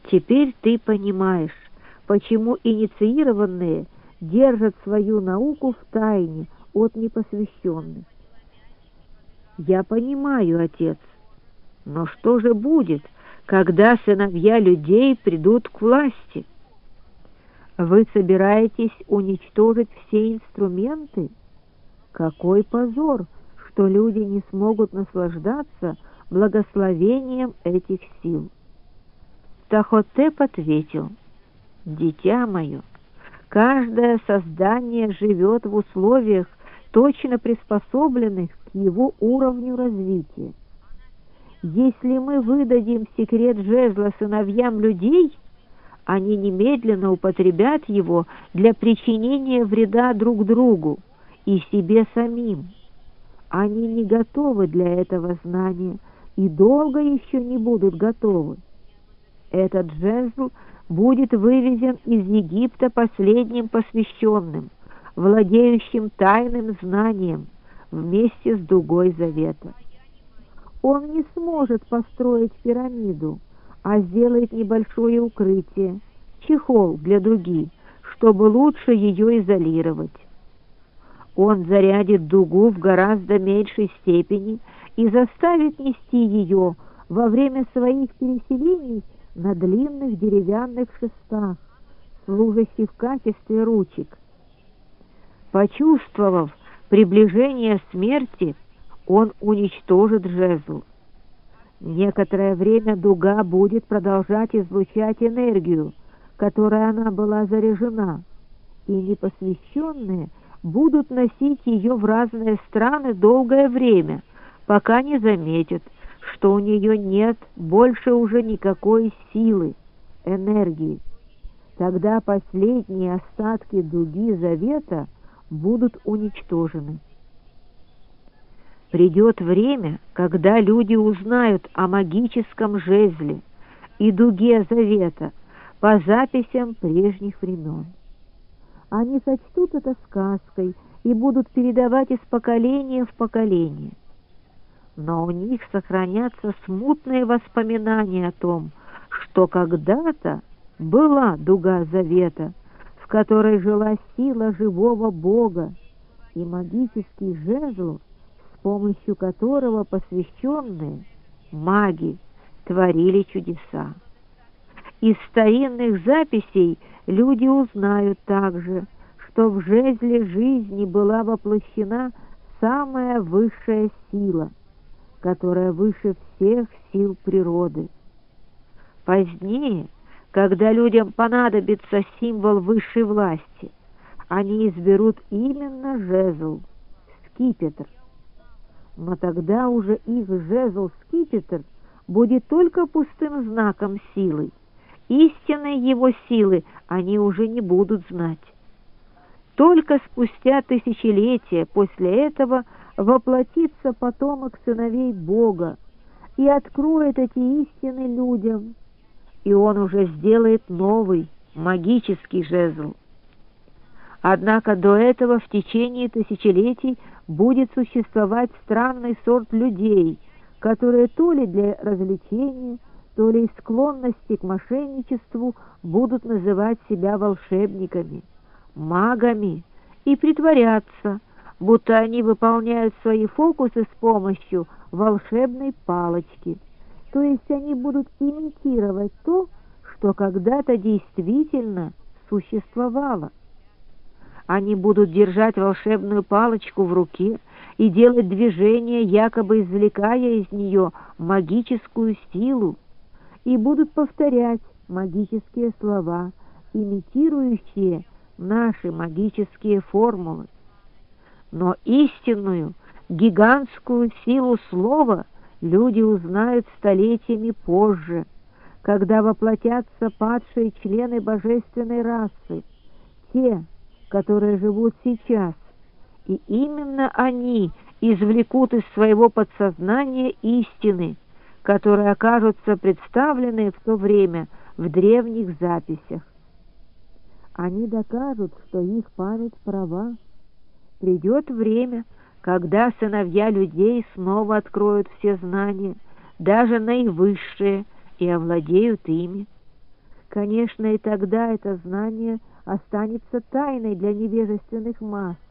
Теперь ты понимаешь, почему инициированные держат свою науку в тайне от непосвященных. Я понимаю, отец, но что же будет, когда сыновья людей придут к власти? Вы собираетесь уничтожить все инструменты? Какой позор, что люди не смогут наслаждаться благословением этих сил. Тахотеп ответил: «Дитя мое, каждое создание живет в условиях, точно приспособленных к его уровню развития. Если мы выдадим секрет жезла сыновьям людей, они немедленно употребят его для причинения вреда друг другу и себе самим. Они не готовы для этого знания и долго еще не будут готовы. Этот жезл будет вывезен из Египта последним посвященным, владеющим тайным знанием, вместе с дугой завета. Он не сможет построить пирамиду, а сделает небольшое укрытие, чехол для дуги, чтобы лучше ее изолировать. Он зарядит дугу в гораздо меньшей степени и заставит нести ее во время своих переселений на длинных деревянных шестах, служащих в качестве ручек. Почувствовав приближение смерти, он уничтожит жезл. Некоторое время дуга будет продолжать излучать энергию, которой она была заряжена, и непосвященные будут носить ее в разные страны долгое время, пока не заметят, что у нее нет больше уже никакой силы, энергии. Тогда последние остатки дуги завета будут уничтожены. Придет время, когда люди узнают о магическом жезле и дуге завета по записям прежних времен. Они сочтут это сказкой и будут передавать из поколения в поколение. Но у них сохранятся смутные воспоминания о том, что когда-то была дуга завета, в которой жила сила живого Бога, и магический жезл, с помощью которого посвященные, маги, творили чудеса. Из старинных записей люди узнают также, что в жезле жизни была воплощена самая высшая сила, которая выше всех сил природы. Позднее, когда людям понадобится символ высшей власти, они изберут именно жезл, скипетр. Но тогда уже их жезл-скипетр будет только пустым знаком силы. Истинной его силы они уже не будут знать. Только спустя тысячелетия после этого воплотится потомок сыновей Бога и откроет эти истины людям, и он уже сделает новый магический жезл. Однако до этого в течение тысячелетий будет существовать странный сорт людей, которые то ли для развлечения, то ли из склонности к мошенничеству будут называть себя волшебниками, магами и притворяться, будто они выполняют свои фокусы с помощью волшебной палочки. То есть они будут имитировать то, что когда-то действительно существовало. Они будут держать волшебную палочку в руке и делать движения, якобы извлекая из нее магическую силу, и будут повторять магические слова, имитирующие наши магические формулы. Но истинную, гигантскую силу слова люди узнают столетиями позже, когда воплотятся падшие члены божественной расы, те, которые живут сейчас, и именно они извлекут из своего подсознания истины, которые окажутся представлены в то время в древних записях. Они докажут, что их память права. Придет время, когда сыновья людей снова откроют все знания, даже наивысшие, и овладеют ими. Конечно, и тогда это знание останется тайной для невежественных масс,